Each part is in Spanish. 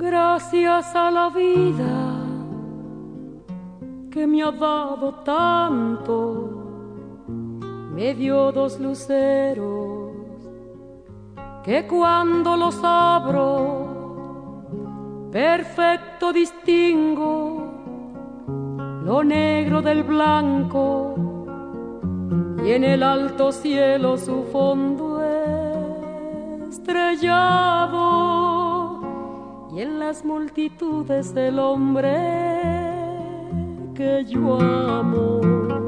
Gracias a la vida que me ha dado tanto, me dio dos luceros que cuando los abro perfecto distingo lo negro del blanco y en el alto cielo su fondo estrellado y en las multitudes el hombre que yo amo.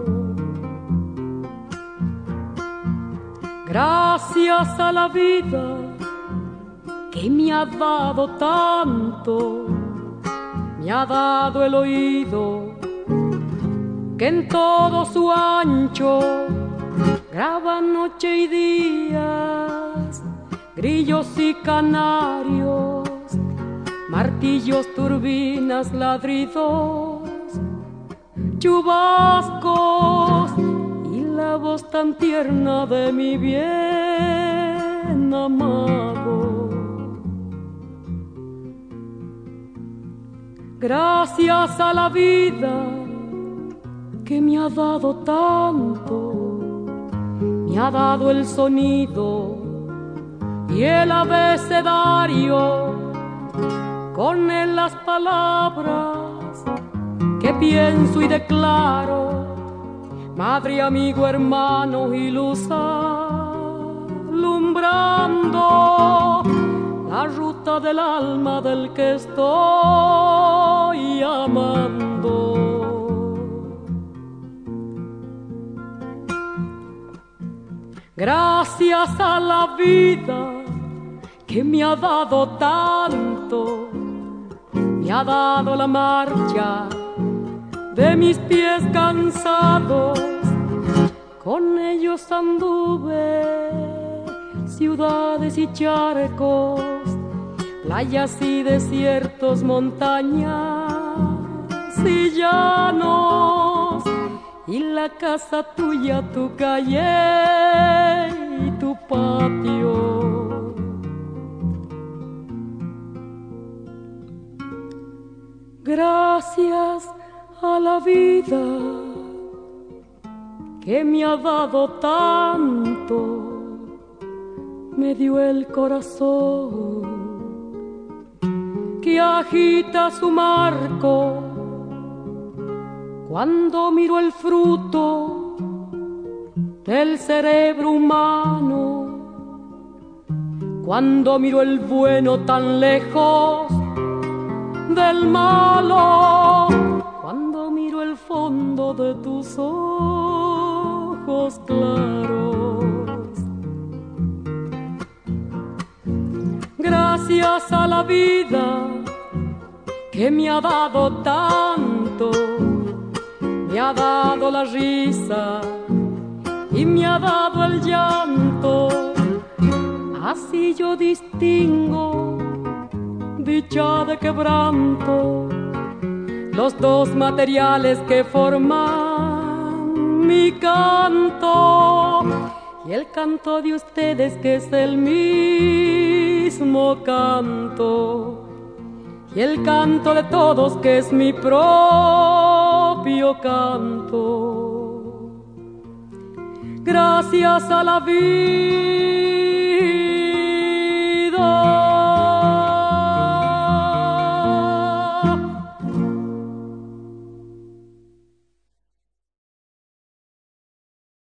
Gracias a la vida que me ha dado tanto, me ha dado el oído que en todo su ancho graba noche y días, grillos y canarios, martillos, turbinas, ladridos, chubascos y la voz tan tierna de mi bien amado. Gracias a la vida que me ha dado tanto, me ha dado el sonido y el abecedario, con él las palabras que pienso y declaro, madre, amigo, hermano y luz alumbrando la ruta del alma del que estoy amando. Gracias a la vida que me ha dado tanto, me ha dado la marcha de mis pies cansados, con ellos anduve ciudades y charcos, playas y desiertos, montañas y llanos, y la casa tuya, tu calle y tu patio. Gracias a la vida que me ha dado tanto, me dio el corazón que agita su marco cuando miro el fruto del cerebro humano, cuando miro el bueno tan lejos del malo, cuando miro el fondo de tus ojos claros. Gracias a la vida que me ha dado tanto, me ha dado la risa y me ha dado el llanto, así yo distingo dicha de quebranto, los dos materiales que forman mi canto, y el canto de ustedes que es el mismo canto, y el canto de todos que es mi propio canto. Gracias a la vida